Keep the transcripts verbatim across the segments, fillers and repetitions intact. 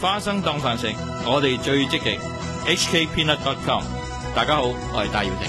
花生當飯食，我哋最積極。H K Peanut dot com， 大家好，我係戴耀廷。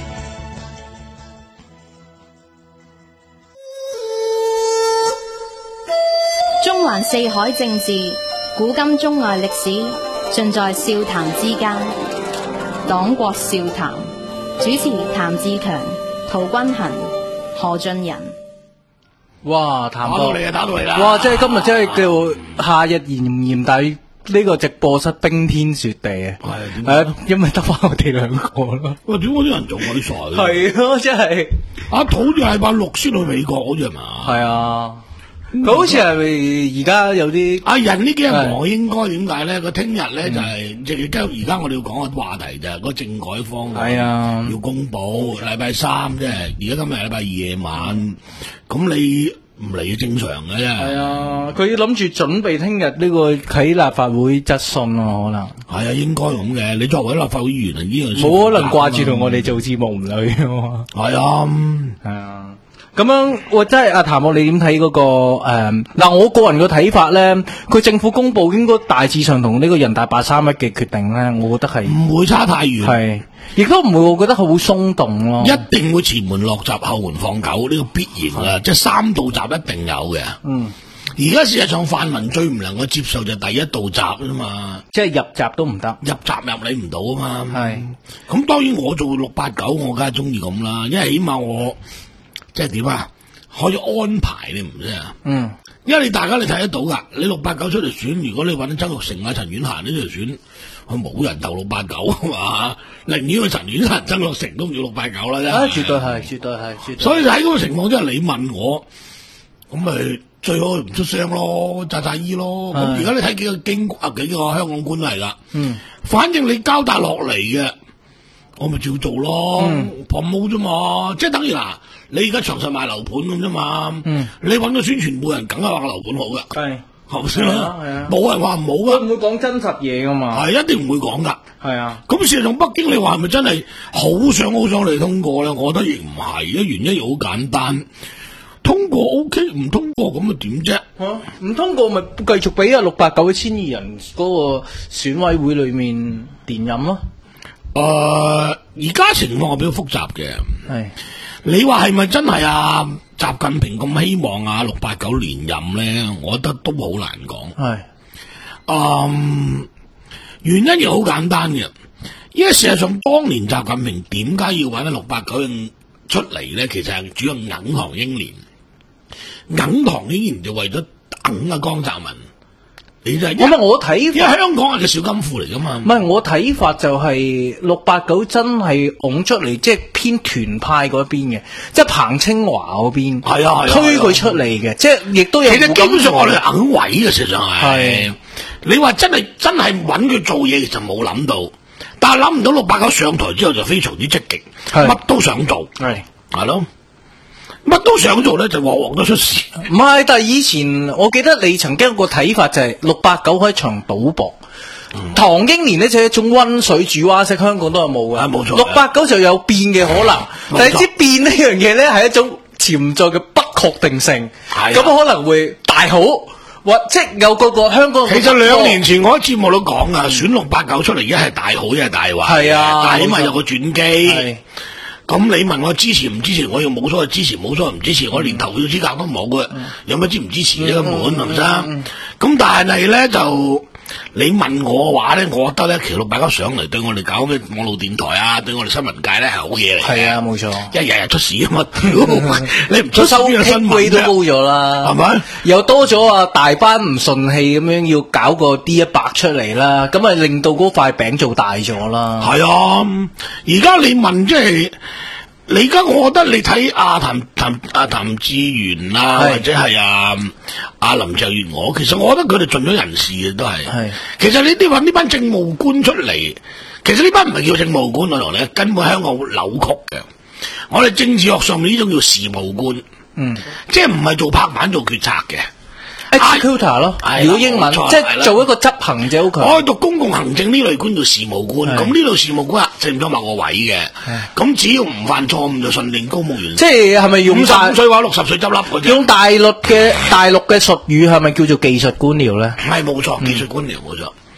中環四海政治，古今中外歷史，盡在笑談之間。黨國笑談，主持譚志強、陶君行、何俊仁。 哇，譚哥， 打到嚟啊！打到嚟啦！ 哇，即係今日真係叫夏日炎炎，但係呢個直播室冰天雪地啊！ 係係啊，因為得翻我哋兩個咯。 喂，點解啲人做我啲傻嘅？ 係咯，真係。 阿土好似禮拜六先去美國，好似係嘛？ 係啊。佢好似係而家有啲阿人呢幾日忙，應該點解咧？佢聽日咧就係即係而家我哋要講嘅話題就係嗰政改方案， 係啊， 要公佈禮拜三即係而家今日禮拜二夜晚，咁你唔嚟正常嘅啫。 係啊，佢諗住準備聽日呢個喺立法會質詢咯，可能係啊，應該咁嘅。你作為立法會議員，呢樣冇可能掛住同我哋做節目唔嚟啊嘛。 係啊， 係啊。咁樣，我真係阿譚博，你點睇嗰個誒？嗱、呃，我個人嘅睇法咧，佢政府公布應該大致上同呢個人大八三一嘅決定咧，我覺得係唔會差太遠， 係，亦都唔會，我覺得好鬆動咯。 一定會前門落閘，後門放狗，呢、這個必然啦，即係三道閘一定有嘅。嗯，而家事實上泛民最唔能夠接受就第一道閘啫嘛， 即係入閘都唔得， 入閘入你唔到啊嘛。 係， 咁當然我做六八九，我梗係中意咁啦，因為起碼我。即係點啊？可以安排你唔知啊？嗯，因為你大家你睇得到噶，你六八九出嚟選，如果你揾曾鈺成啊、陳婉嫻呢條選，佢冇人投六八九啊嘛，寧願佢陳婉嫻、曾鈺成都唔要六八九啦，真係。 啊，絕對係，絕對係，絕對。 所以喺嗰個情況之下，你問我，咁咪最好唔出聲咯，詐詐意咯。咁而家你睇幾個京啊幾個香港官都係噶，嗯，反正你交達落嚟嘅。我咪照做咯，旁冇啫嘛，即係等於嗱，你而家長實賣樓盤咁啫嘛，嗯、你揾個宣傳部人，梗係話個樓盤好噶，係係咪先啦？冇人話唔好噶， 唔會講真實嘢噶嘛， 係一定唔會講噶，係啊。咁事實上北京你話係咪真係好想好想嚟通過咧？我覺得亦唔係，嘅原因又好簡單，通過 O K， 唔通過咁咪點啫？ 唔、啊、通過咪繼續俾啊六八九嘅千二人嗰個選委會裏面連任咯。 誒，而家、呃、情況係比較複雜嘅。係，你話係咪真係啊？習近平咁希望啊六八九連任咧？我覺得都好難講。係，嗯，原因又好簡單嘅，因為事實上當年習近平點解要揾六八九出嚟咧？其實係主要硬唐英年，硬唐英年就為咗等啊江澤民。你就係， 咁啊！我睇，因為香港係個小金庫嚟噶嘛。 唔係我睇法就係六八九真係拱出嚟，即係偏團派嗰邊嘅，即係彭清華嗰邊，係啊，推佢出嚟嘅，即係亦都有。 其實基本上我哋硬位嘅，實際上係。你話真係真係揾佢做嘢，其實冇諗到，但係諗唔到六八九上台之後就非常之積極，乜都想做，係係咯。乜都想做咧，就鑊鑊都出事。 唔係，但係以前我記得你曾經有個睇法就係六八九係一場賭博。嗯、唐英年呢就係一種溫水煮蛙式，香港都係冇嘅。冇錯。六八九就有變嘅可能，但係知變呢樣嘢咧係一種潛在嘅不確定性。係。咁可能會大好，或即係有個個香港。 其實兩年前我喺節目都講啊，選六八九出嚟，一係大好，一係大壞。係啊，但係起碼有個轉機。咁你問我支持唔支持？我又冇所謂支持，冇所謂唔支持。我連投票資格都冇嘅，嗯、有乜支唔支持呢？根本係咪先？咁、嗯嗯、但係咧就你問我嘅話咧，我覺得咧，其實六八九上嚟對我哋搞咩網絡電台啊，對我哋新聞界咧係好嘢嚟。係啊，冇錯，一日日出事啊嘛！你唔出收嘅新聞都高咗啦，係咪？ 又多咗啊大班唔順氣咁樣要搞個 D 一百出嚟啦，咁啊令到嗰塊餅做大咗啦。 係啊，而家你問即係。你而家我覺得你睇阿譚譚阿譚志源啊，或者係阿阿林鄭月娥，其實我覺得佢哋盡咗人事嘅都係。係，其實你啲揾呢班政務官出嚟，其實呢班唔係叫政務官，我同你根本香港扭曲嘅。我哋政治學上面呢種叫事務官，嗯，即係唔係做拍板做決策嘅。 executor 咯，如果英文即係做一個執行者好強。 我讀公共行政呢類官叫事務官，咁呢類事務官啊，正唔咗某個位嘅。咁只要唔犯錯誤就順利公務員。 即係係咪用五十五歲或六十歲執笠嗰啲？ 用大陸嘅大陸嘅術語係咪叫做技術官僚咧？ 係冇錯，技術官僚冇錯。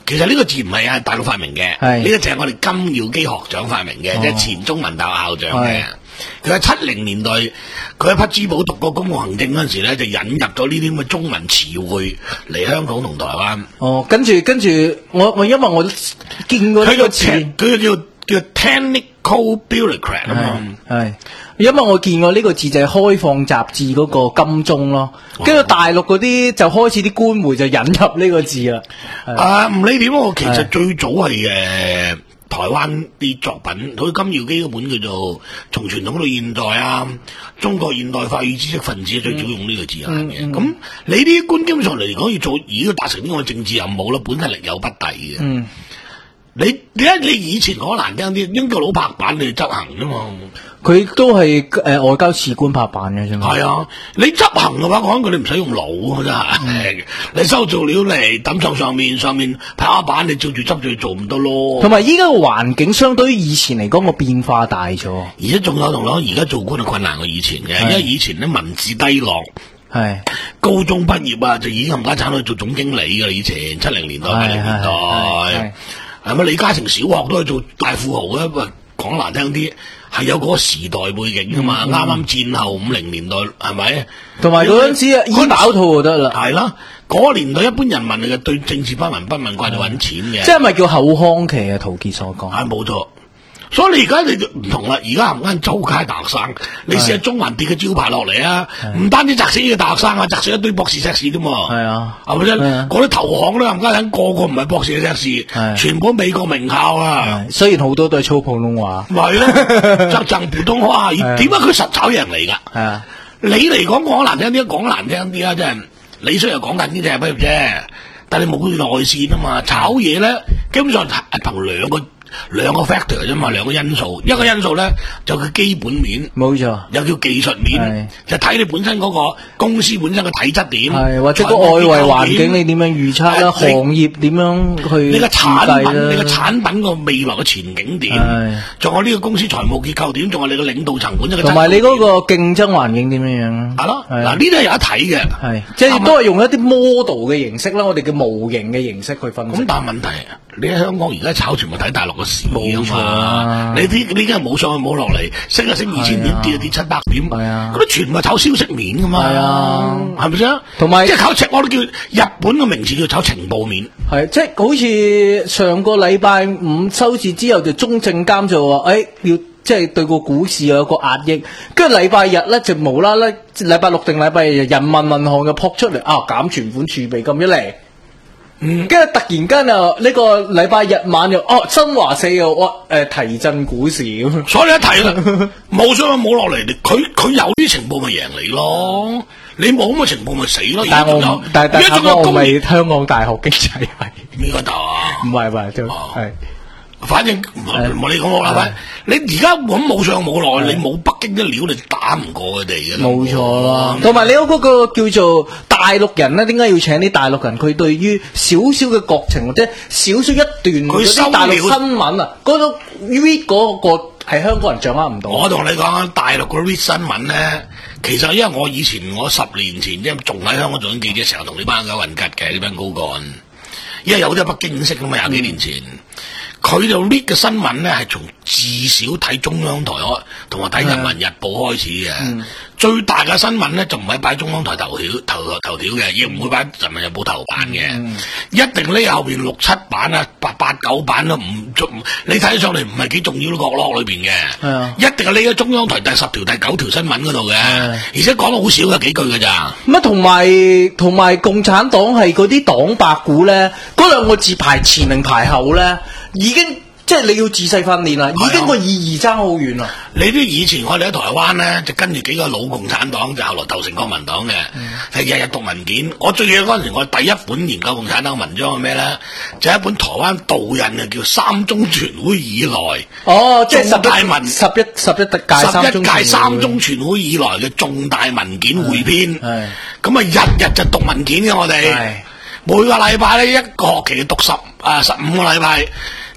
其實呢個字唔係啊大陸發明嘅，呢個就係我哋金耀基學長發明嘅，即係前中文大學校長嘅。佢喺七零年代，佢喺匹茲堡讀過公共行政嗰陣時咧，就引入咗呢啲咁嘅中文詞彙嚟香港同台灣。 哦，跟住跟住，我我因為我見過呢個詞， 佢叫叫 technical bureaucrat 啊嘛。 係，因為我見過呢個字就係開放雜誌嗰個金鐘咯，跟住、哦、大陸嗰啲就開始啲官媒就引入呢個字啦。 啊，唔理點，我其實最早係誒。台灣啲作品，好似金耀基嗰本叫做《從傳統到現代》啊，中國現代化與知識分子最早用呢個字眼嘅。咁、嗯嗯、你啲官基本上嚟講要做，而要達成呢個政治任務啦，本身力有不逮嘅。嗯，你點解你以前講難聽啲，英國佬拍板你執行啫嘛？佢都係誒、呃、外交次官拍板嘅啫嘛。 係啊，你執行嘅話，講緊佢你唔使用腦嘅真係。嗯、你收做料嚟抌上上面，上面拍下板，你照住執住做唔得咯。 同埋依家個環境相對於以前嚟講個變化大咗， 而且仲有同講，而家做官係困難過以前嘅，因為以前咧文字低落，係高中畢業啊就已經冚家鏟去做總經理㗎啦。以前七零年代八零年代，係咪李嘉誠小學都係做大富豪啊？喂，講難聽啲。係有嗰個時代背景噶嘛，啱啱、嗯、戰後五零年代係咪？同埋嗰陣時啊，醫飽肚就得啦。係啦，嗰、那個年代一般人民嚟嘅對政治不聞不問，掛住揾錢嘅。即係咪叫後康期啊？陶傑所講。係冇錯。所以你而家你就唔同啦，而家冚家周街大學生，你試下中環跌個招牌落嚟啊！唔單止砸死呢個大學生啊，砸死一堆博士碩士啫嘛。係啊，係咪先？嗰啲投行咧，冚家鏟個個唔係博士嘅碩士，全部美國名校啊。雖然好多都係操普通話。唔係咯，就贈普通話，點解佢實炒人嚟㗎？係啊，你嚟講講難聽啲，講難聽啲啊！即係你雖然講緊經濟畢業啫，但係你冇內線啊嘛，炒嘢咧基本上係憑兩個。兩個 factor 啫嘛，兩個因素，一個因素咧就佢基本面，冇錯，又叫技術面，就睇你本身嗰個公司本身嘅體質點，係或者個外圍環境你點樣預測啦，行業點樣去你個產品，你個產品個未來嘅前景點，仲有呢個公司財務結構點，仲有你個領導層本身嘅，同埋你嗰個競爭環境點樣樣，係咯，嗱呢啲係有得睇嘅，係即係都係用一啲 model 嘅形式啦，我哋嘅模型嘅形式去分析。咁但係問題，你喺香港而家炒全部睇大陸嘅市啊嘛，你啲你而家冇上去冇落嚟，升就升二千點，跌就跌七百點，係啊，嗰啲全部係炒消息面噶嘛，係啊，係咪先？同埋即係炒情，我都叫日本嘅名詞叫炒情報面，係即係好似上個禮拜五收市之後就中證監就話，誒、哎、要即係對個股市有個壓抑，跟住禮拜日咧就無啦啦，禮拜六定禮拜日人民銀行就撲出嚟啊減存款儲備金一嚟。跟住、嗯、突然間又呢個禮拜日晚又哦新華社又哇誒提振股市咁，所以你一提啦，冇上冇落嚟，佢佢有啲情報咪贏你咯，你冇咁嘅情報咪死咯。但係我但係但係我唔係香港大學經濟系邊個答啊？唔係唔係就係。反正唔冇你講我啦，你而家咁冇上冇落，你冇北京嘅料，你打唔過佢哋嘅。冇錯啦，同埋你嗰個叫做大陸人咧，點解要請啲大陸人？佢對於少少嘅國情或者少少一段嗰啲大陸新聞啊，嗰種 read 嗰個係香港人掌握唔到。我同你講啊，大陸嗰 read 新聞咧，其實因為我以前我十年前即係仲喺香港做緊記者，成日同呢班狗混吉嘅呢班高幹，因為有啲喺北京識咁嘛，廿幾年前。佢就 read 嘅新聞咧，係從至少睇中央台同埋睇人民日報開始嘅。嗯、最大嘅新聞咧，就唔係擺中央台頭條頭頭條嘅，亦唔會擺人民日報頭版嘅。嗯、一定呢後邊六七版啊，八八九版都唔足。你睇上嚟唔係幾重要嘅角落裏邊嘅。嗯、一定係呢個中央台第十條、第九條新聞嗰度嘅。嗯、而且講得好少嘅幾句嘅咋。咁啊，同埋同埋共產黨係嗰啲黨八股咧，嗰兩個字排前定排後咧？已經即係你要仔細訓練啦，已經個意義爭好遠啦。你啲以前我哋喺台灣咧，就跟住幾個老共產黨，就後來投成國民黨嘅，係日日讀文件。我最記得嗰陣時，我第一本研究共產黨文章係咩咧？就係、是、一本台灣導引嘅，叫《三中全會以來》。哦，即係十大文十一十一屆十一屆三中全會以來嘅重大文件匯編。係咁啊，日日就讀文件嘅我哋。每個禮拜咧，一個學期讀十啊十五個禮拜，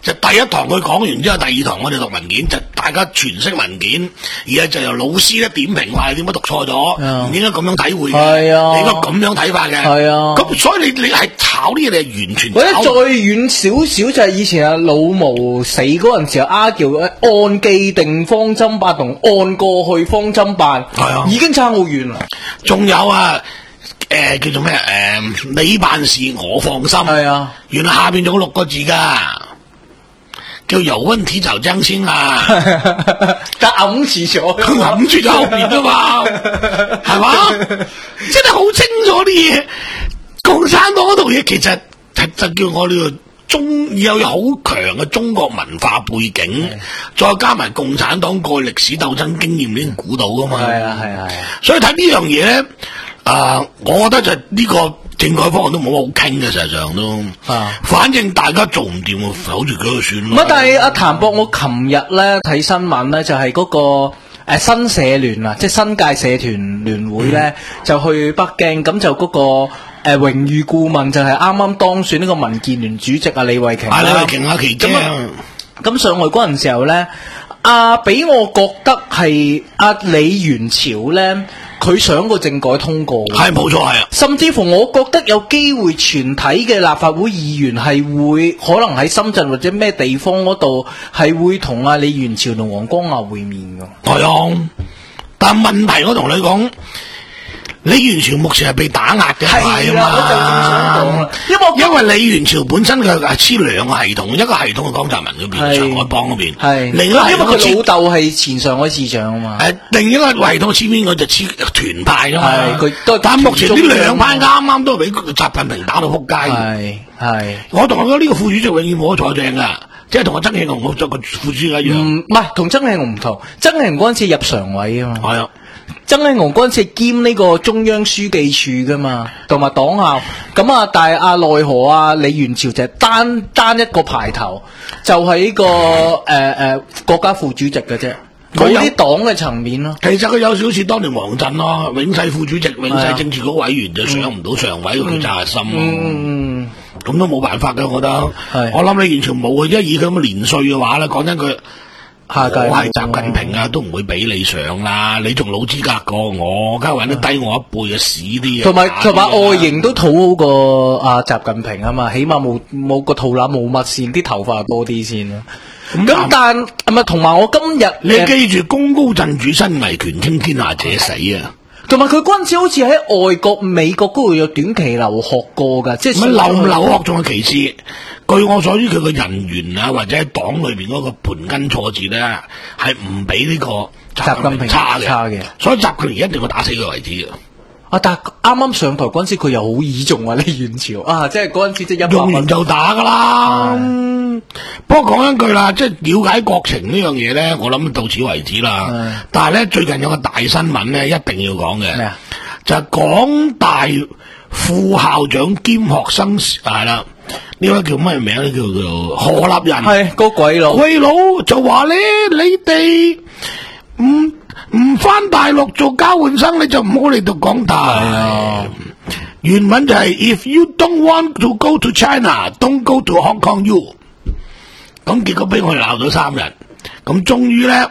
就第一堂佢講完之後，第二堂我哋讀文件，就大家全識文件，而家就由老師咧點評話你點解讀錯咗，唔應該咁樣體會嘅， 係啊， 你應該咁樣睇法嘅， 係啊。咁所以你你係炒啲嘢，你係完全或者再遠少少就係以前阿老毛死嗰陣時候，阿叫按既定方針辦同按過去方針辦，係啊，已經差好遠啦。 仲有啊。誒、呃，叫做咩？誒、呃，你辦事我放心。係啊，原來下邊仲有六個字噶，叫有問題就爭先啦。 但揞住咗， 佢揞住咗後邊啊嘛，係嘛？真係好清楚啲嘢。共產黨嗰套嘢其實就叫我哋中有好強嘅中國文化背景，再加埋共產黨過歷史鬥爭經驗，已經估到噶嘛。係啊，係啊，係啊。所以睇呢樣嘢咧。啊、呃，我覺得就呢個政改方案都冇乜好傾嘅，實際上都，啊，反正大家做唔掂，好似佢就算咯。但係阿譚博，我琴日咧睇新聞咧，就係、是、嗰、那個誒、呃、新社聯啊，即係新界社團聯會咧、嗯，就去北京，咁就嗰、那個誒、呃、榮譽顧問就係啱啱當選呢個民建聯主席啊李慧瓊。啊李慧瓊啊，奇姐。咁上去嗰陣時候咧，啊俾我覺得係阿、啊、李元朝咧。佢想個政改通過，係冇錯係啊，甚至乎我覺得有機會全體嘅立法會議員係會可能喺深圳或者咩地方嗰度係會同阿李元朝同黃光亞會面㗎。係啊，但問題我同你講，李元朝目前係被打壓嘅，係啊嘛，因為因為李元朝本身佢係黐兩個系統，一個系統係江澤民嗰邊，上海幫嗰邊，係另一個因為佢老豆係前上海市長啊嘛，誒，另一個系統黐邊個就黐團派㗎嘛，係佢，但目前呢兩派啱啱都係俾習近平打到撲街，係係，我同佢講呢個副主席永遠冇得坐正㗎。即係同我曾慶紅我做個副主席一樣，唔係同曾慶紅唔同，曾慶紅嗰陣時入常委啊嘛，係啊。曾慶紅嗰陣時兼呢個中央書記處噶嘛，同埋黨校咁啊，但係阿奈何啊李元朝就係單單一個排頭，就係、是、呢、這個誒誒、呃呃、國家副主席嘅啫，冇啲黨嘅層面咯。其實佢有少少似當年王震咯，永世副主席、永世政治局委員就上唔到常委，佢責任心咯。嗯，咁都冇辦法嘅，我覺得。我諗你完全冇嘅，因為以佢咁嘅年歲嘅話咧，講真佢。下屆我係習近平啊，都唔會俾你上啦！你仲老資格過我，梗係揾得低我一輩嘅屎啲啊！同埋同埋外形都討好過阿習近平啊嘛，起碼冇冇個肚腩冇乜線，啲頭髮多啲先啦。咁但係咪同埋我今日你記住，功高震主，身為權傾天下者死啊！同埋佢嗰陣時好似喺外國美國嗰度有短期留學過㗎，即係留唔留學仲係其次。據我所知，佢個人緣啊，或者喺黨裏邊嗰個盤根錯節咧，係唔比呢個習近平差嘅。所以習近平一定要打死佢為止啊！啊，但係啱啱上台嗰陣時，佢又好倚重啊李元朝啊，即係嗰陣時即係用完就打噶啦。不過講一句啦，即係了解國情呢樣嘢咧，我諗到此為止啦。但係咧，最近有個大新聞咧，一定要講嘅，咩啊？就係港大副校長兼學生係啦。呢位叫咩名咧？叫做何立仁，係個鬼佬。鬼佬就話咧，你哋唔唔翻大陸做交換生，你就唔好嚟讀港大。原文就係 If you don't want to go to China, don't go to Hong Kong U。咁結果俾我哋鬧咗三日，咁終於咧，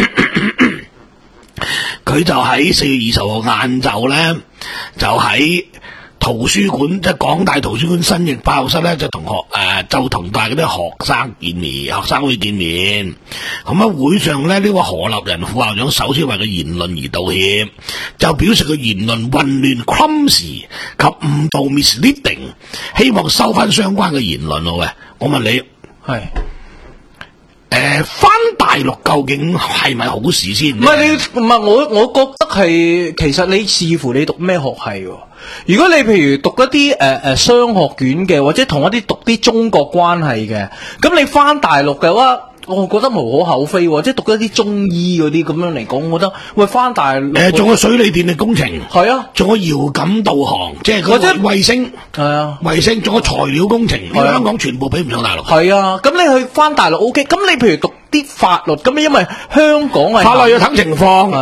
佢就喺四月二十號晏晝咧，就喺圖書館，即係港大圖書館新翼辦公室咧，就同學誒、呃，就同大嗰啲學生見面，學生會見面。咁喺會上咧，呢、這個何立仁副校長首先為佢言論而道歉，就表示佢言論混亂、clumsy 及誤導 misleading， 希望收翻相關嘅言論咯。喂，我問你，係誒翻大陸究竟係咪好事先？唔係你唔係我，我覺得係其實你視乎你讀咩學系。如果你譬如讀一啲誒誒商學院嘅，或者同一啲讀啲中國關係嘅，咁你翻大陸嘅話，我覺得無可厚非，即係讀一啲中醫嗰啲咁樣嚟講，我覺得喂翻大陸誒，仲有水利電力工程係啊，仲有遙感導航，即係嗰啲衛星係啊，衛星仲有材料工程，啊、香港全部比唔上大陸。係啊，咁你去翻大陸 O K，咁你譬如讀啲法律，咁因為香港係法律要睇情況。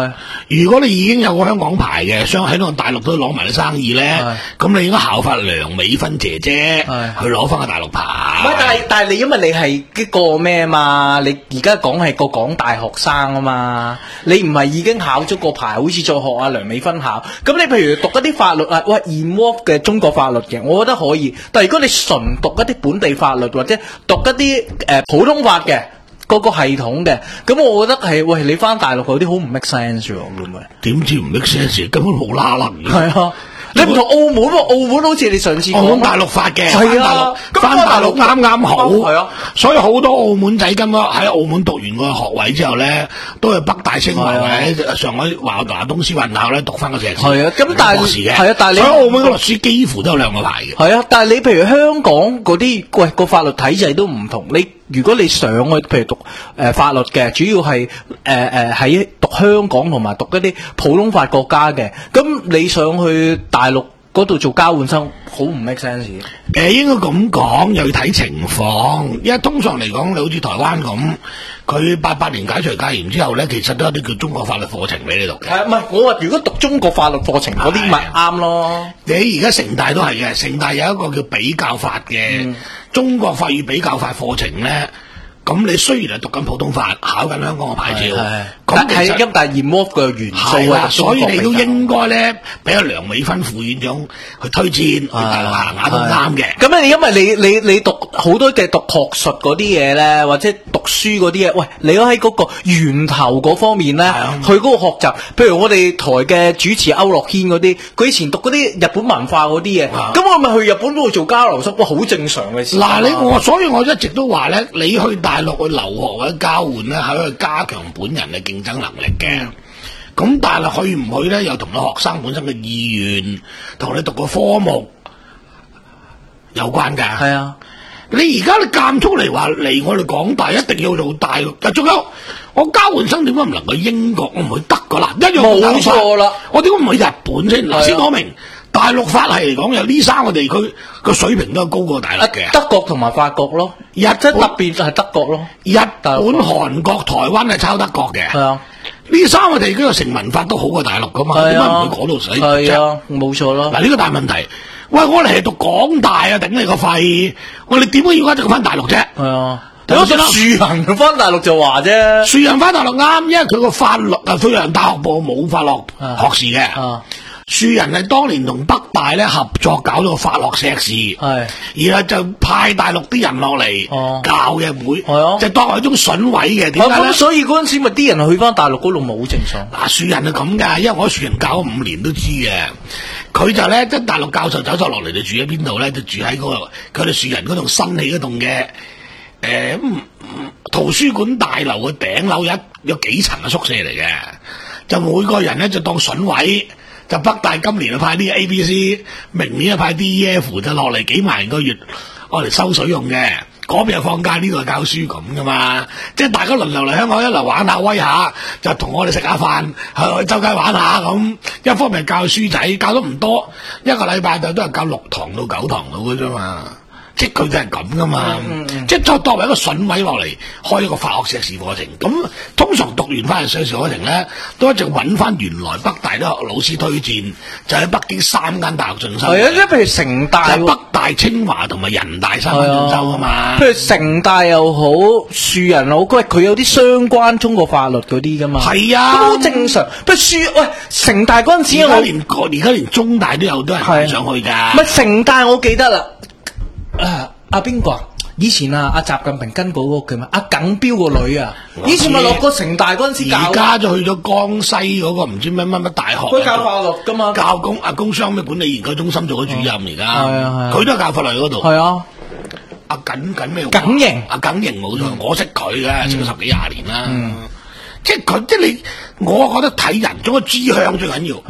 如果你已經有個香港牌嘅，想喺度大陸都攞埋啲生意咧，咁你應該效法梁美芬姐姐去攞翻個大陸牌。 唔係，但係但係你因為你係一個咩嘛？你而家講係個港大學生啊嘛，你唔係已經考咗個牌，好似再學阿梁美芬考。咁你譬如讀一啲法律啊，喂 involve 嘅中國法律嘅，我覺得可以。但係如果你純讀一啲本地法律或者讀一啲誒、呃、普通法嘅嗰個系統嘅，咁我覺得係喂你翻大陸有啲好唔 make sense 喎，會唔會？ 點知唔 make sense？根本冇啦啦嘅。 係啊。你唔同澳門喎，澳門好似你上次講大陸法嘅， 係啊， 翻大陸啱啱好， 係啊， 所以好多澳門仔今日喺澳門讀完個學位之後咧，都係北大清華或者上海華華東師範校咧讀翻個碩士，係啊，咁但係係啊，但係你所以澳門嘅律師幾乎都有兩個牌嘅， 係啊，但係你譬如香港嗰啲，喂個法律體制都唔同，你如果你上去譬如讀誒、呃、法律嘅，主要係誒誒喺讀香港同埋讀一啲普通法國家嘅，咁你上去大陸嗰度做交換生，好唔 make sense 嘅。 誒、呃，應該咁講，又要睇情況，因為通常嚟講，你好似台灣咁，佢八八年解除戒嚴之後咧，其實都有啲叫中國法律課程俾你讀嘅。係唔係？我話如果讀中國法律課程嗰啲咪啱咯。你而家城大都係嘅，城大有一個叫比較法嘅、嗯、中國法與比較法課程咧。咁你雖然係讀緊普通法，考緊香港嘅牌照，咁係因但係 involve 嘅元素啊，所以你都應該咧俾阿梁美芬副院長去推薦去大陸行下都啱嘅。咁你因為你你你讀好多嘅讀學術嗰啲嘢咧，或者讀書嗰啲嘢，喂，你都喺嗰個源頭嗰方面咧，去嗰個學習。譬如我哋台嘅主持區諾軒嗰啲，佢以前讀嗰啲日本文化嗰啲嘢，咁我咪去日本嗰度做交流生，哇，好正常嘅事。嗱，你我所以我一直都話咧，你去大陸去留學或者交換咧，係去加強本人嘅競爭能力嘅。咁但係去唔去咧，又同你學生本身嘅意願，同你讀個科目有關㗎。係啊，你而家你監出嚟話嚟我哋港大一定要做大陸，仲有我交換生點解唔能夠英國？我唔去德國啦，一樣冇錯啦。我點解唔去日本先？嗱，先講明。大陸法系嚟講，有呢三個地區個水平都係高過大陸嘅。德國同埋法國咯，日即係特別就係德國咯。日本、韓國、台灣係抄德國嘅。係啊，呢三個地區嘅成文法都好過大陸噶嘛？點解唔去嗰度使？係啊，冇錯咯。嗱，呢個大問題。喂，我哋係讀港大啊，頂你個肺！我哋點解要一定翻大陸啫？係啊。我讀樹仁翻大陸就話啫。樹仁翻大陸啱，因為佢個法律啊，雖然大學部冇法律學士嘅。啊。樹仁係當年同北大咧合作搞咗個法學碩士，係，然後就派大陸啲人落嚟、哦、教嘅會，就當係一種筍位嘅。點解咧？所以嗰陣時咪啲人去翻大陸嗰度冇正常。嗱，樹仁係咁噶，因為我喺樹仁教咗五年都知嘅。佢就咧即係大陸教授走咗落嚟，就住喺邊度咧？就住喺嗰個佢哋樹仁嗰棟新起嗰棟嘅誒圖書館大樓嘅頂樓，有有幾層嘅宿舍嚟嘅，就每個人咧就當筍位。就北大今年就派啲 A B C， 明年就派 D E F 就落嚟幾萬個月，我嚟收水用嘅。嗰邊又放假，呢度教書咁噶嘛。即係大家輪流嚟香港一嚟玩下威下，就同我哋食下飯，去周街玩下咁。一方面教書仔，教得唔多，一個禮拜就都係教六堂到九堂到嘅啫嘛。即係佢就係咁噶嘛，嗯嗯、即係作作為一個筍位落嚟開一個法學碩士課程，咁通常讀完翻嚟碩士課程咧，都一直揾翻原來北大啲老師推薦，就喺北京三間大學進修。係啊，即係譬如城大、北大、清華同埋人大三間進修啊嘛。譬如城大又好，樹仁又好，佢佢有啲相關中國法律嗰啲噶嘛。係啊，都好正常。譬如樹喂城大嗰陣時，而家連而家連中大都有都係上去㗎。唔係城大，我記得啦。啊！阿邊個啊？以前啊，阿習近平跟過嗰個叫咩？阿耿彪個女啊，以前咪落過城大嗰陣時教，而家就去咗江西嗰個唔知乜乜乜大學。佢教法律噶嘛？教工啊，工商咩管理研究中心做咗主任而家。係啊係。佢都係教法律嗰度。係啊。阿耿耿咩？耿瑩。阿耿瑩冇錯，我識佢嘅，識咗十幾廿年啦。即係佢，即係你，我覺得睇人，總之志向最緊要。係。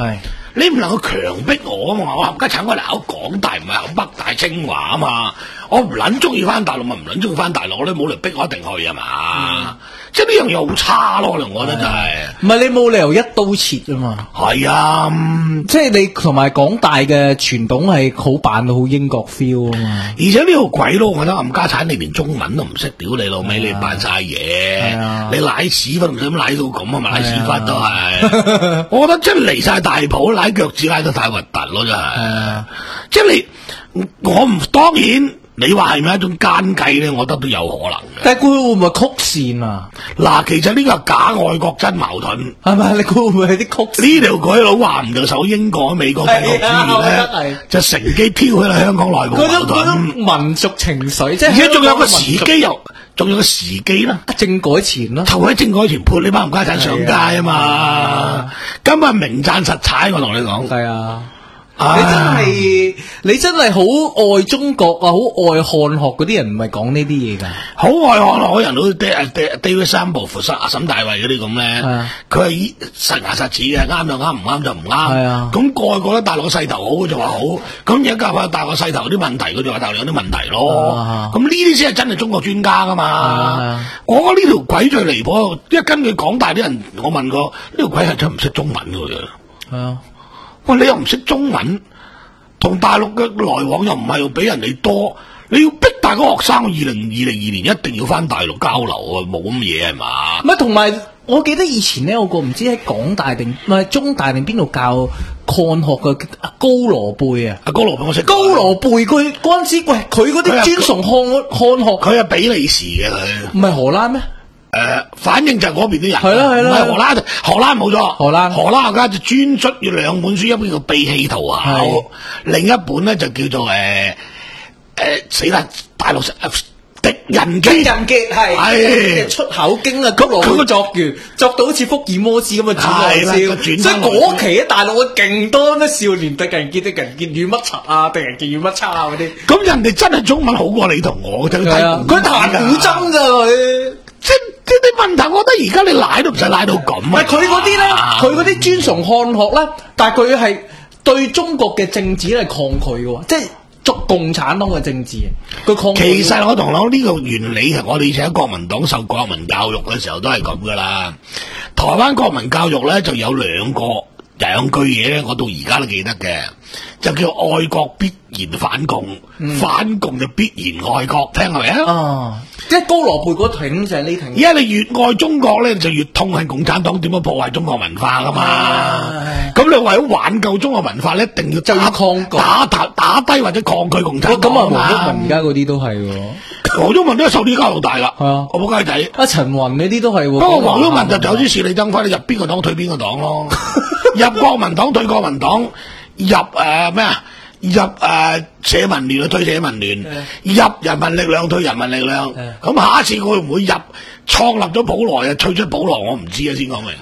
你唔能夠強迫我啊嘛！我冚家鏟我嚟考港大，唔係考北大清華啊嘛！我唔撚中意翻大陸咪唔撚中意翻大陸，你冇嚟逼我一定去啊嘛！嗯、即係呢樣嘢好差咯，我覺得真係。 唔係你冇理由一刀切啊嘛！ 係啊，嗯、 即係你同埋港大嘅傳統係好扮到好英國 feel 啊嘛！ 而且呢個鬼佬，我覺得冚家鏟你連中文都唔識，屌你老味，你扮晒嘢，你奶屎忽唔使咁奶到咁啊嘛，奶屎忽都係。我覺得真係離晒大譜，奶腳趾奶得太核突咯，真係。即係你，我唔當然。你話係咪一種奸計咧？我覺得都有可能嘅。 但係佢會唔會曲線啊？ 嗱，其實呢個係假愛國真矛盾， 係咪？你估會唔會係啲曲線？ 呢條鬼佬話唔定受英國、美國帝國主義咧，就乘機挑起啦香港內部矛盾。嗰種民族情緒，即係而且仲有個時機又，仲有個時機啦。 政改前咯， 就喺政改前潑你班冚家鏟上街啊嘛！今日明讚實踩，我同你講。 係啊。你真係你真係好愛中國啊，好愛漢學嗰啲人唔係講呢啲嘢㗎， 好愛漢學嗰人都爹爹爹三部佛阿沈大衛嗰啲咁咧，佢係實牙實齒嘅，啱就啱，唔啱就唔啱。咁個個覺得大陸嘅勢頭好，佢就話好。咁而家教下大陸勢頭有啲問題，佢就話大陸有啲問題咯。咁呢啲先係真係中國專家㗎嘛。我覺得呢條鬼最離譜，因為根據港大啲人，我問過呢條鬼係真唔識中文㗎。係啊。喂，你又唔識中文，同大陸嘅來往又唔係要比人哋多，你要逼大個學生二零二零二年一定要翻大陸交流啊，冇咁嘢係嘛？ 唔係，同埋我記得以前咧，有個唔知喺港大定唔係中大定邊度教漢學嘅高羅貝啊， 阿高羅貝我識。 高羅貝佢嗰陣時，喂佢嗰啲專崇漢漢學， 佢係比利時嘅佢， 唔係荷蘭咩？ 誒、呃，反正就係嗰邊啲人， 係啦係啦， 唔係荷蘭，荷蘭冇咗， 荷蘭荷蘭而家就專出要兩本書，一本叫《秘氣圖》啊，另一本咧就叫做誒誒死啦，大陸狄仁傑，狄仁傑係係出口經啊，咁佢個作完作到好似福爾摩斯咁嘅轉來招，所以嗰期喺大陸嘅勁多咩少年狄仁傑、狄仁傑與乜柒啊，狄仁傑與乜叉啊嗰啲，咁人哋真係中文好過你同我，就睇佢彈古箏咋佢。即即啲問題，我覺得而家你賴都唔使賴到咁。唔係佢嗰啲咧，佢嗰啲專崇漢學咧，但係佢係對中國嘅政治係抗拒嘅，即係捉共產黨嘅政治。佢抗拒。其實我同你講呢個原理係我哋以前喺國民黨受國民教育嘅時候都係咁噶啦。台灣國民教育咧就有兩個兩句嘢咧，我到而家都記得嘅，就叫愛國必然反共，嗯、反共就必然愛國，聽係咪啊？哦。即係高羅貝嗰挺就係呢挺，而家你越愛中國咧，就越痛恨共產黨點樣破壞中國文化噶嘛。咁你為咗挽救中國文化咧，一定要就要抗打打打低或者抗拒共產黨。咁啊，黃毓民而家嗰啲都係喎，黃毓民都係受呢教育大噶。係啊，我冇雞仔。阿陳雲呢啲都係。不過黃毓民就有啲似李登輝，你入邊個黨退邊個黨咯。入國民黨退國民黨，入誒咩啊？入誒、呃、社民聯去退社民聯，的入人民力量退人民力量。咁的下一次佢會唔會入創立咗普羅啊？退出普羅我唔知啊，先講明。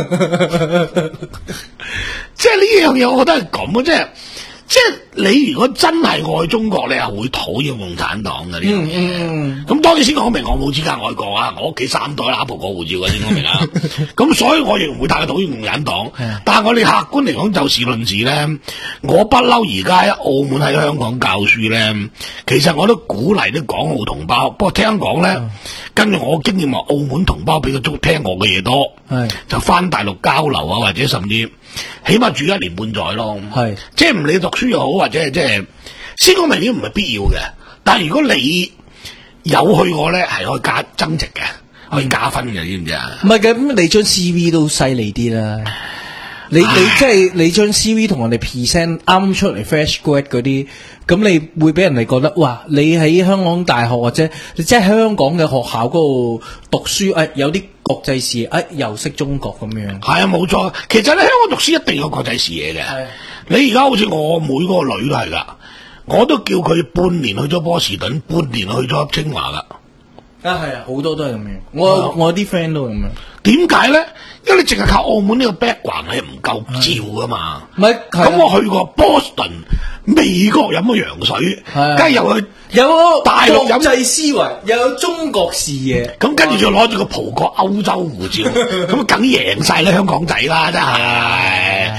即係呢樣嘢，我覺得係咁啊！即係即係你如果真係愛中國，你係會討厭共產黨嘅呢樣嘢。咁當然先講明，我冇資格愛國啊！我屋企三代阿婆過護照嘅先講明啊。咁所以我亦唔會太討厭共產黨。但係我哋客觀嚟講，就事論事咧，我不嬲而家喺澳門喺香港教書咧，其實我都鼓勵啲港澳同胞。不過聽講咧，根據我經驗話，澳門同胞比較中聽我嘅嘢多，就翻大陸交流啊，或者甚至起碼住一年半載咯。係即係唔理讀書又好，或者係即係先講明呢啲唔係必要嘅。但係如果你有去過咧，係可以加增值嘅，可以加分嘅，知唔知啊？唔係嘅，咁你張 C V 都犀利啲啦。你你即係你將 C V 同人哋 present 啱出嚟 fresh grad 嗰啲，咁你會俾人哋覺得哇！你喺香港大學或者你即係香港嘅學校嗰度讀書，誒、哎、有啲國際視野，誒、哎、又識中國咁樣。係啊，冇錯。其實咧，香港讀書一定有國際視野嘅。係。你而家好似我妹嗰個女都係噶，我都叫佢半年去咗波士頓，半年去咗清華噶。啊，係啊，好多都係咁樣。我、哦、我啲 friend 都係咁樣。點解咧？因為你淨係靠澳門呢個 background 係唔夠照噶嘛。唔係，咁我去過波士頓，美國飲個洋水，梗係又去有大陸國際思維，又有中國視野。咁跟住就攞住個葡國歐洲護照，咁梗贏晒啦香港仔啦，真係。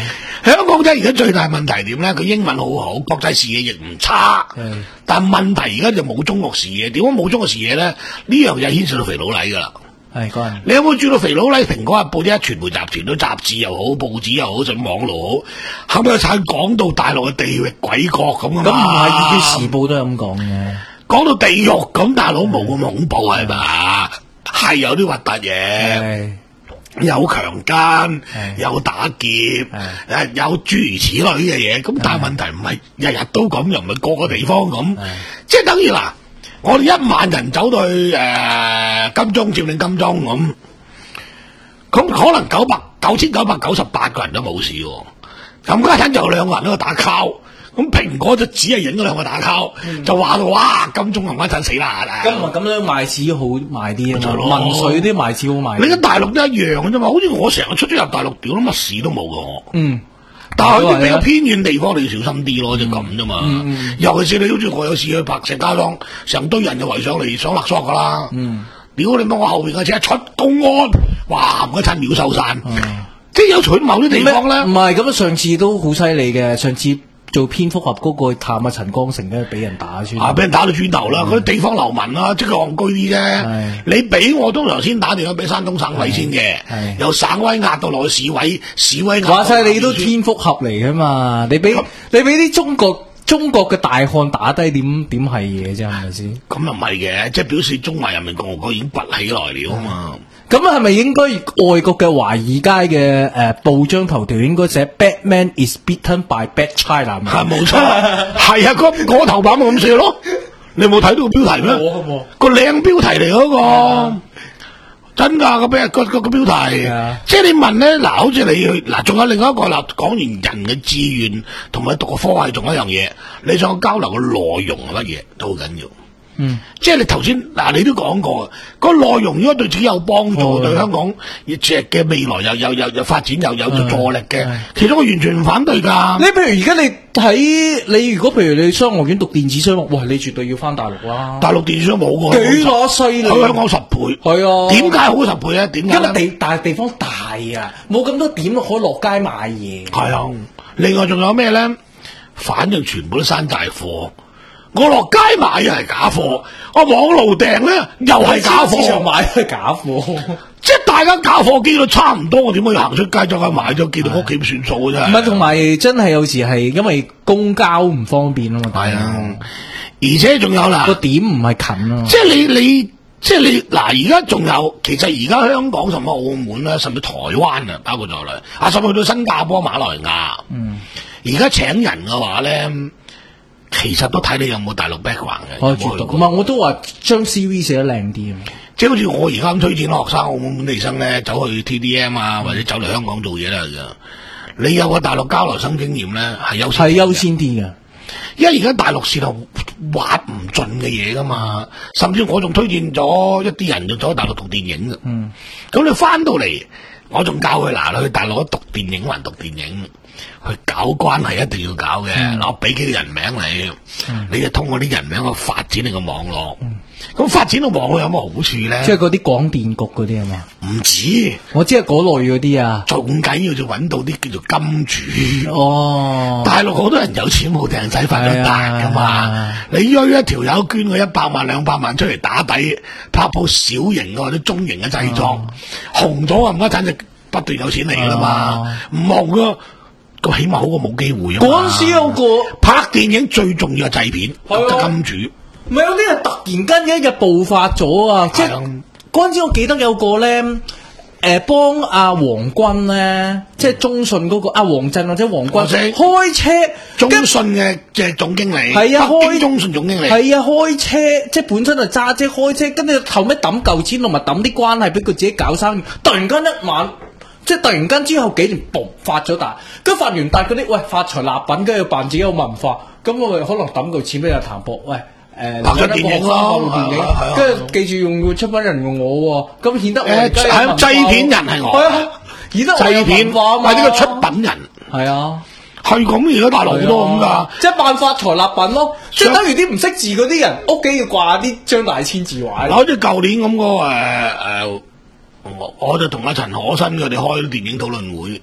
香港仔而家最大問題點咧？佢英文好好，國際視野亦唔差，但問題而家就冇中國視野。點解冇中國視野咧？呢樣嘢牽涉到肥佬黎噶啦。 係嗰陣， 你有冇注意到肥佬黎、蘋果日報啲傳媒集團都雜誌又好、報紙又好、甚至網絡好，後尾有產講到大陸嘅地獄鬼國咁啊嘛。 咁唔係《粵語時報》都係咁講嘅， 講到地獄咁，大佬冇咁恐怖係嘛？係有啲核突嘢。有強姦，有打劫，誒，有諸如此類嘅嘢。咁但係問題唔係日日都咁，又唔係個個地方咁，即係等於嗱，我哋一萬人走到去誒、呃、金鐘佔領金鐘咁，咁可能九百九千九百九十八個人都冇事喎，咁家陣就有兩個人喺度打交。咁蘋果就只係影咗兩個打交，嗯、就話到哇金鐘冚家鏟死啦！ 咁咪咁樣賣紙好賣啲啊嘛，文水啲賣紙好賣。你喺大陸都一樣嘅啫嘛，好似我成日出咗入大陸屌，乜事都冇嘅我。嗯，但係佢啲比較偏遠地方，你要小心啲咯，就咁啫嘛。嗯嗯、尤其是你好似我有時去白石家莊，成堆人就圍上嚟想勒索噶啦。嗯，屌你乜我後邊嘅車出公安，哇冚家鏟秒收散。嗯、即係有取某啲地方咧，唔係咁啊！上次都好犀利嘅，上次。做蝙蝠俠嗰個探阿陳光誠咧，俾人打穿， 啊，俾人打到轉頭啦！嗰啲、嗯、地方流民啦，即係戇居啲啫。你俾我通常先打電話俾山東省委先嘅，由省委壓到落去市委，市委壓。話晒你都蝙蝠俠嚟噶嘛？你俾你俾啲中國中國嘅大漢打低，點點係嘢啫？係咪先？咁又唔係嘅，即係表示中華人民共和國已經崛起來了啊嘛。 咁係咪應該外國嘅華爾街嘅誒、呃、報章頭條應該寫 Batman is beaten by Bad China？ 係冇錯，係啊，個個頭版咪咁寫咯。你有冇睇到個標題咩？個靚標題嚟嗰、那個，啊、真噶個標個個個標題。啊、即係你問咧，嗱，好似你去嗱，仲有另外一個嗱，講完人嘅志願同埋讀個科系，仲有一樣嘢，你想交流嘅內容係乜嘢都好緊要。嗯，即係你頭先嗱，你都講過個內容，如果對自己有幫助，哦、對香港嘅嘅未來又有有有發展又有咗助力嘅，嗯、其實我完全唔反對噶。 你譬如而家你睇你如果譬如你商學院讀電子商，哇，你絕對要翻大陸啦。大陸電子商冇個幾多犀利，去香港十倍，係啊。點解好十倍咧？點解？因為地大地方大啊，冇咁多點可以落街買嘢。 係啊，另外仲有咩咧？反正全部都山寨貨。我落街買又係假貨，我網路訂咧又係假貨，市場買都係假貨，即係大家假貨機率差唔多，我點解要行出街就去買咗，寄到屋企算數嘅啫？唔係， 同埋真係有時係因為公交唔方便啊嘛。 係啊，而且仲有啦， 個點唔係近啊。 即係你你即係你嗱，而家仲有，其實而家香港甚至澳門咧，甚至台灣啊，包括在內啊，甚至去到新加坡、馬來亞，嗯，而家請人嘅話咧。其實都睇你有冇大陸 background 嘅， 我絕對唔係，我都話將 C V 寫得靚啲啊！ 即係好似我而家咁推薦學生，澳門本地生咧走去 T D M 啊，嗯、或者走嚟香港做嘢啦，你有個大陸交流生經驗咧，係優係優先啲嘅。因為而家大陸市頭挖唔盡嘅嘢噶嘛，甚至我仲推薦咗一啲人就走去大陸讀電影嘅。嗯，咁你翻到嚟，我仲教佢嗱，去大陸讀電影還讀電影。去搞關係一定要搞嘅，嗱、嗯，我俾幾個人名你，嗯、你就通過啲人名去發展你個網絡。咁、嗯、發展到網絡有乜好處咧？ 即係嗰啲廣電局嗰啲啊嘛？ 唔止， 我知係嗰類嗰啲啊。 仲緊要就揾到啲叫做金主。哦，大陸好多人有錢冇掟仔發咗達噶嘛？啊、你約一條友捐個一百萬兩百萬出嚟打底，拍部小型或者中型嘅製作，啊、紅咗啊！唔該，簡直不斷有錢嚟噶啦嘛，唔紅噶。咁起碼好過冇機會啊！ 嗰陣時有個拍電影最重要係製片，得金主。 唔係有啲人突然間一日爆發咗啊！即係嗰陣時我記得有個咧，誒幫阿黃軍咧，即係中信嗰個阿黃振或者黃軍開車， 中信嘅即係總經理， 係啊，開中信總經理， 係啊，開車即係本身就揸車開車，跟住後尾抌嚿錢同埋抌啲關係俾佢自己搞生意，突然間一晚。即係突然間之後幾年爆發咗達，跟住發完達嗰啲，喂發財立品，跟住扮自己有文化，咁我哋可能抌個錢俾阿譚博，喂誒、呃、 拍咗電影咯， 電影，跟住記住用出品人用我喎，咁顯得誒係製片人係我， 顯得製片係呢個出品人， 係啊， 係咁而家大陸好多咁噶， 即係扮發財立品咯，即係等於啲唔識字嗰啲人屋企要掛啲張大千字畫， 好似舊年咁個誒誒。我我就同阿陳可辛佢哋開電影討論會，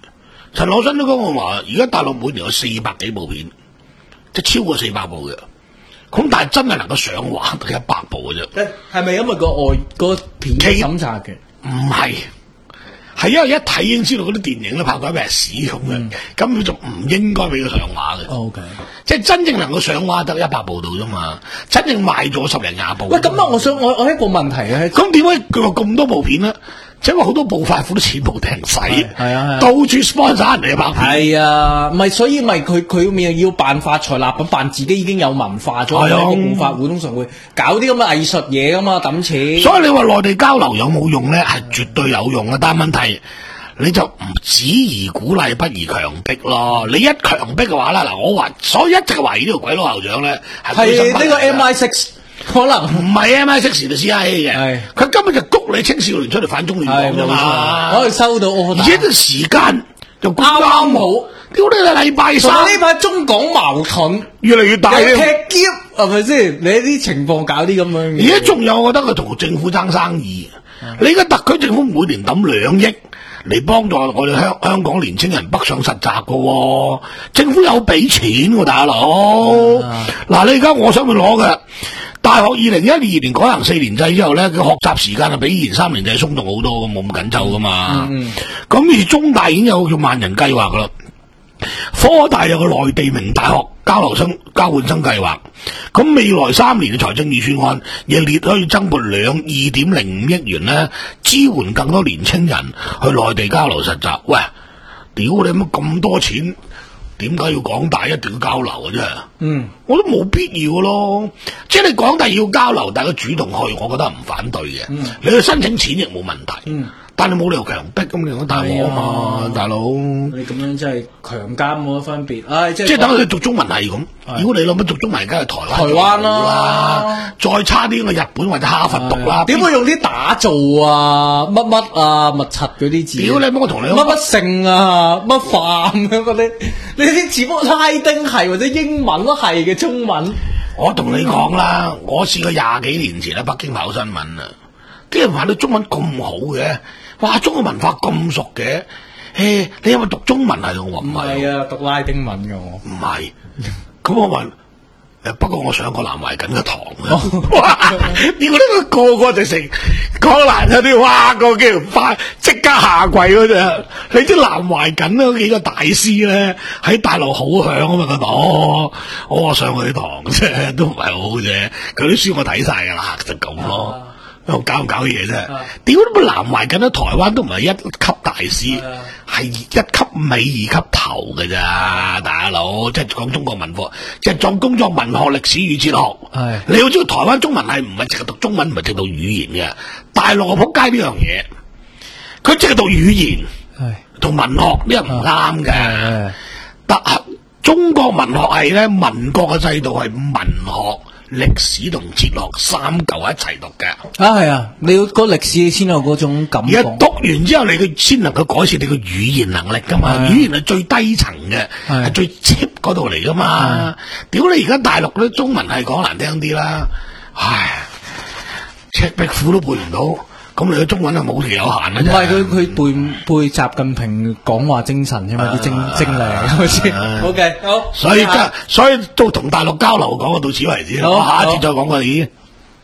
陳可辛都講我話，而家大陸每年有四百幾部片，即係超過四百部嘅。咁但係真係能夠上畫得一百部嘅啫。 係咪因為個外、個片審查嘅？ 唔係，係因為一睇已經知道嗰啲電影咧拍鬼咩屎咁嘅，咁佢就唔應該俾佢上畫嘅。 O K， 即係真正能夠上畫得一百部度啫嘛，真正賣咗十零廿部。 喂，咁啊，我想我我一個問題咧， 咁點解佢話咁多部片咧？因為好多暴發戶都錢冇停使，係啊， 到處 sponsor 人哋拍片。 係啊，唔係所以咪佢佢咪要辦發財立品，辦自己已經有文化咗。係啊，個暴發戶通常會搞啲咁嘅藝術嘢噶嘛，揼錢。 所以你話內地交流有冇用咧？係絕對有用嘅，但係問題你就唔只宜鼓勵，不宜強迫咯。你一強迫嘅話咧，嗱，我話所以一直懷疑呢個鬼佬校長咧係呢個 M I 六。可能唔係 M I 六 就 C I A 嘅，佢根本就谷你青少年出嚟反中亂港啫嘛。 我哋收到， 而且啲時間就啱啱好。屌你個禮拜三， 呢排中港矛盾越嚟越大， 踢劫係咪先？你啲情況搞啲咁樣嘅。 而家仲有，我覺得佢同政府爭生意。嗯、你而家特區政府每年抌兩億嚟幫助我哋香香港年青人北上實習噶、哦，政府有俾錢喎、啊，大佬。嗱、嗯啊，你而家我想去攞嘅。大學二零一二年改行四年制之後咧，佢學習時間啊比以前三年制鬆動好多，咁冇咁緊湊噶嘛。咁、嗯嗯、而中大已經有個叫萬人計劃噶啦，科大有個內地名大學交流生交換生計劃。咁未來三年嘅財政預算案亦列可以增撥兩二點零五億元咧，支援更多年青人去內地交流實習。喂，屌你乜咁多錢？點解要港大一定要交流嘅啫？嗯，我都冇必要咯。即係你港大要交流，大家主動去，我覺得唔反對嘅。嗯、你去申請錢亦冇問題。嗯，但係你冇理由強迫咁，你講大鑊啊嘛，大佬。 你咁樣真係強姦冇乜分別。唉、哎，即係即係等佢讀中文係咁。如果你諗乜讀中文，梗係台灣。台灣啦， 再差啲嘅日本或者哈佛讀啦。 點會用啲打造啊、乜乜啊、密柒嗰啲字？ 屌你，我同你乜乜性啊、乜化咁樣嗰啲，你啲字幕拉丁係或者英文都係嘅中文。 我同你講啦，我試過廿幾年前喺北京跑新聞啊，啲人話你中文咁好嘅，哇，中國文化咁熟嘅，誒，你有冇讀中文係？我話唔係啊，讀拉丁文嘅我。唔係，咁我話誒，不過我上過南懷瑾嘅堂啊，哇！點解呢個個個就成講難有啲，哇，個叫快即刻下跪嗰隻。你知南懷瑾嗰幾個大師咧喺大陸好響啊嘛，個堂，我話上佢啲堂啫，都唔係好好啫。佢啲書我睇晒噶啦，就咁咯。搞唔搞嘢啫？屌你乜南懷瑾喺台灣都唔係一級大師，係一級尾二級頭嘅咋，大佬！即係講中國文化，即係講工作文學、歷史與哲學。係你要知道，台灣中文係唔係淨係讀中文，唔係淨係讀語言嘅。大陸仆街呢樣嘢，佢淨係讀語言，同文學呢樣唔啱嘅。但中國文學係咧，民國嘅制度係文學。歷史同哲學三嚿一齊讀嘅啊，係啊，你要個歷史先有嗰種感覺。 而家讀完之後，你佢先能夠改善你個語言能力噶嘛？語言係最低層嘅，係最 cheap 嗰度嚟噶嘛？屌你而家大陸啲中文係講難聽啲啦，唉，赤壁賦都背唔到。咁你嘅中文係冇條有限嘅啫。唔係佢佢背背習近平講話精神啫嘛，啲精精靈係咪先？O K 好。所以家所以都同大陸交流講到此為止。好，下一次再講過你。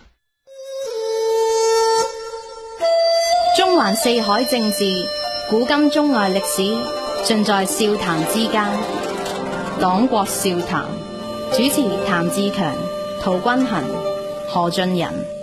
中環四海政治，古今中外歷史，盡在笑談之間。黨國笑談，主持譚志強、陶君衡、何俊仁。